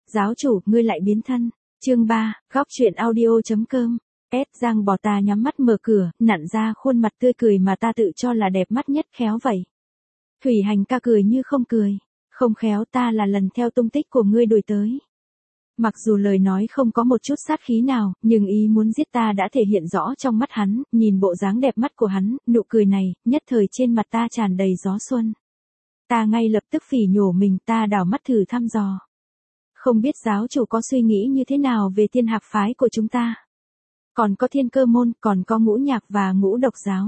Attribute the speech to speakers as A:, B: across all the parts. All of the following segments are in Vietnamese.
A: giáo chủ, ngươi lại biến thân. Chương 3, góc truyện audio.com. Giang Bò ta nhắm mắt mở cửa, nặn ra khuôn mặt tươi cười mà ta tự cho là đẹp mắt nhất, khéo vậy. Thủy Hành ca cười như không cười. Không khéo, ta là lần theo tung tích của ngươi đuổi tới. Mặc dù lời nói không có một chút sát khí nào, nhưng ý muốn giết ta đã thể hiện rõ trong mắt hắn, nhìn bộ dáng đẹp mắt của hắn, nụ cười này, nhất thời trên mặt ta tràn đầy gió xuân. Ta ngay lập tức phỉ nhổ mình, ta đảo mắt thử thăm dò. Không biết giáo chủ có suy nghĩ như thế nào về Thiên Hạc phái của chúng ta. Còn có Thiên Cơ môn, còn có Ngũ Nhạc và Ngũ Độc giáo.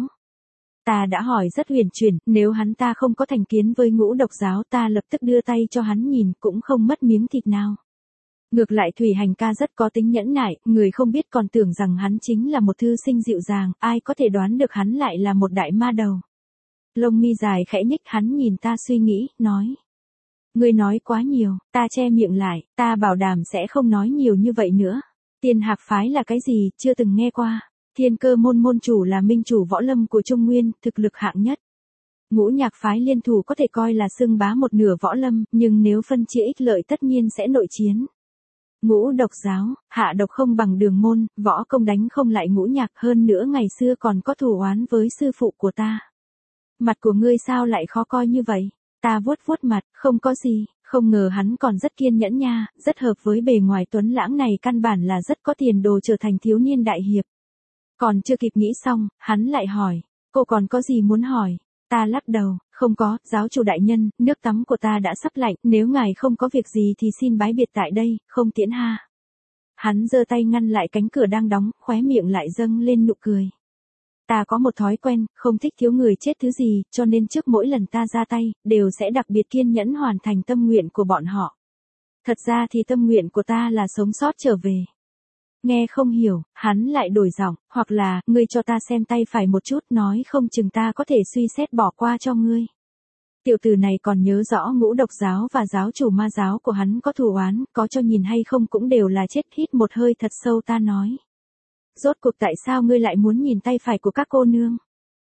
A: Ta đã hỏi rất huyền chuyển, nếu hắn ta không có thành kiến với Ngũ Độc giáo, ta lập tức đưa tay cho hắn nhìn, cũng không mất miếng thịt nào. Ngược lại Thủy Hành ca rất có tính nhẫn nại, người không biết còn tưởng rằng hắn chính là một thư sinh dịu dàng, ai có thể đoán được hắn lại là một đại ma đầu. Lông mi dài khẽ nhích, hắn nhìn ta suy nghĩ, nói. Ngươi nói quá nhiều, ta che miệng lại, ta bảo đảm sẽ không nói nhiều như vậy nữa. Thiên Hạc phái là cái gì, chưa từng nghe qua. Thiên Cơ môn môn chủ là minh chủ võ lâm của Trung Nguyên, thực lực hạng nhất. Ngũ Nhạc phái liên thủ có thể coi là xưng bá một nửa võ lâm, nhưng nếu phân chia ích lợi tất nhiên sẽ nội chiến. Ngũ Độc giáo, hạ độc không bằng Đường môn, võ công đánh không lại Ngũ Nhạc, hơn nữa ngày xưa còn có thù oán với sư phụ của ta. Mặt của ngươi sao lại khó coi như vậy? Ta vuốt vuốt mặt, không có gì, không ngờ hắn còn rất kiên nhẫn nha, rất hợp với bề ngoài tuấn lãng này, căn bản là rất có tiền đồ trở thành thiếu niên đại hiệp. Còn chưa kịp nghĩ xong, hắn lại hỏi, cô còn có gì muốn hỏi? Ta lắc đầu, không có, giáo chủ đại nhân, nước tắm của ta đã sắp lạnh, nếu ngài không có việc gì thì xin bái biệt tại đây, không tiễn ha. Hắn giơ tay ngăn lại cánh cửa đang đóng, khóe miệng lại dâng lên nụ cười. Ta có một thói quen, không thích thiếu người chết thứ gì, cho nên trước mỗi lần ta ra tay, đều sẽ đặc biệt kiên nhẫn hoàn thành tâm nguyện của bọn họ. Thật ra thì tâm nguyện của ta là sống sót trở về. Nghe không hiểu, hắn lại đổi giọng, hoặc là, ngươi cho ta xem tay phải một chút, nói không chừng ta có thể suy xét bỏ qua cho ngươi. Tiểu tử này còn nhớ rõ Ngũ Độc giáo và giáo chủ ma giáo của hắn có thù oán, có cho nhìn hay không cũng đều là chết. Hít một hơi thật sâu, ta nói. Rốt cuộc tại sao ngươi lại muốn nhìn tay phải của các cô nương?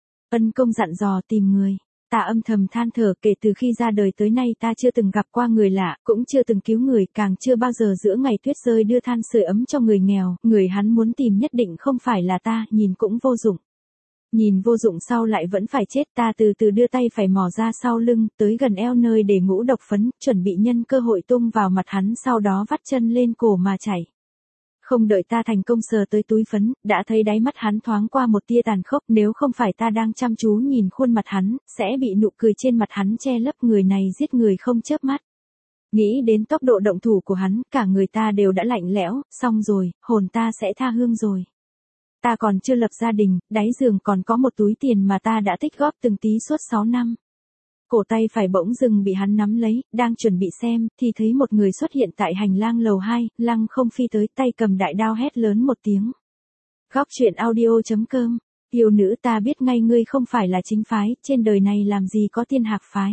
A: Ân công dặn dò tìm người. Ta âm thầm than thở, kể từ khi ra đời tới nay ta chưa từng gặp qua người lạ, cũng chưa từng cứu người, càng chưa bao giờ giữa ngày tuyết rơi đưa than sưởi ấm cho người nghèo, người hắn muốn tìm nhất định không phải là ta, nhìn cũng vô dụng. Nhìn vô dụng sau lại vẫn phải chết, ta từ từ đưa tay phải mò ra sau lưng, tới gần eo nơi để ngũ độc phấn, chuẩn bị nhân cơ hội tung vào mặt hắn, sau đó vắt chân lên cổ mà chảy. Không đợi ta thành công sờ tới túi phấn, đã thấy đáy mắt hắn thoáng qua một tia tàn khốc, nếu không phải ta đang chăm chú nhìn khuôn mặt hắn, sẽ bị nụ cười trên mặt hắn che lấp. Người này giết người không chớp mắt. Nghĩ đến tốc độ động thủ của hắn, cả người ta đều đã lạnh lẽo, xong rồi, hồn ta sẽ tha hương rồi. Ta còn chưa lập gia đình, đáy giường còn có một túi tiền mà ta đã tích góp từng tí suốt 6 năm. Cổ tay phải bỗng dưng bị hắn nắm lấy, đang chuẩn bị xem, thì thấy một người xuất hiện tại hành lang lầu 2, lăng không phi tới, tay cầm đại đao hét lớn một tiếng. Góc truyện audio.com, yêu nữ, ta biết ngay ngươi không phải là chính phái, trên đời này làm gì có Thiên Hạc phái.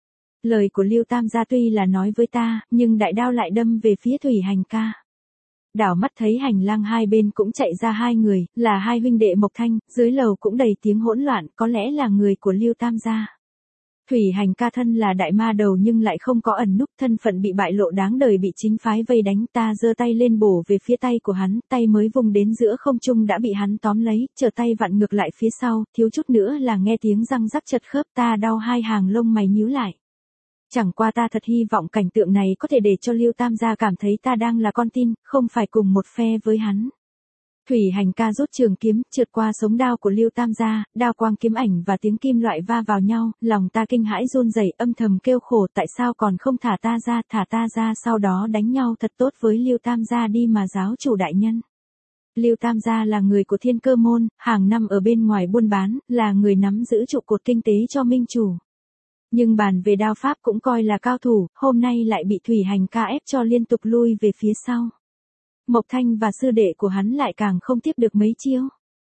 A: Lời của Lưu Tam gia tuy là nói với ta, nhưng đại đao lại đâm về phía Thủy Hành ca. Đảo mắt thấy hành lang hai bên cũng chạy ra hai người, là hai huynh đệ Mộc Thanh, dưới lầu cũng đầy tiếng hỗn loạn, có lẽ là người của Lưu Tam gia. Thủy Hành ca thân là đại ma đầu nhưng lại không có ẩn núp, thân phận bị bại lộ đáng đời, bị chính phái vây đánh. Ta giơ tay lên bổ về phía tay của hắn, tay mới vùng đến giữa không trung đã bị hắn tóm lấy, trở tay vặn ngược lại phía sau, thiếu chút nữa là nghe tiếng răng rắc chật khớp, ta đau hai hàng lông mày nhíu lại. Chẳng qua ta thật hy vọng cảnh tượng này có thể để cho Lưu Tam gia cảm thấy ta đang là con tin, không phải cùng một phe với hắn. Thủy Hành ca rút trường kiếm, trượt qua sống đao của Lưu Tam gia, đao quang kiếm ảnh và tiếng kim loại va vào nhau, lòng ta kinh hãi run rẩy, âm thầm kêu khổ, tại sao còn không thả ta ra, sau đó đánh nhau thật tốt với Lưu Tam gia đi mà giáo chủ đại nhân. Lưu Tam gia là người của Thiên Cơ môn, hàng năm ở bên ngoài buôn bán, là người nắm giữ trụ cột kinh tế cho minh chủ. Nhưng bàn về đao pháp cũng coi là cao thủ, hôm nay lại bị Thủy Hành ca ép cho liên tục lui về phía sau. Mộc Thanh và sư đệ của hắn lại càng không tiếp được mấy chiêu.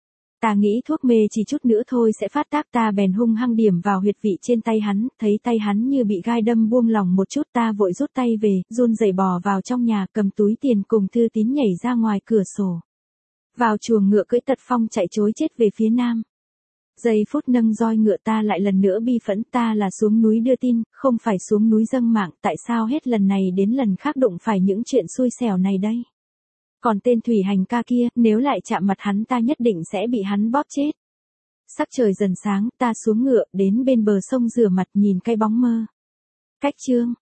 A: Ta nghĩ thuốc mê chỉ chút nữa thôi sẽ phát tác, ta bèn hung hăng điểm vào huyệt vị trên tay hắn, thấy tay hắn như bị gai đâm, buông lỏng một chút, ta vội rút tay về, run rẩy bò vào trong nhà, cầm túi tiền cùng thư tín nhảy ra ngoài cửa sổ. Vào chuồng ngựa cưỡi tật phong chạy trối chết về phía nam. Giây phút nâng roi ngựa ta lại lần nữa bi phẫn, ta là xuống núi đưa tin, không phải xuống núi dâng mạng, tại sao hết lần này đến lần khác đụng phải những chuyện xui xẻo này đây? Còn tên thủy hành ca kia, nếu lại chạm mặt hắn ta nhất định sẽ bị hắn bóp chết. Sắc trời dần sáng, ta xuống ngựa, đến bên bờ sông rửa mặt nhìn cái bóng mơ. Cách chương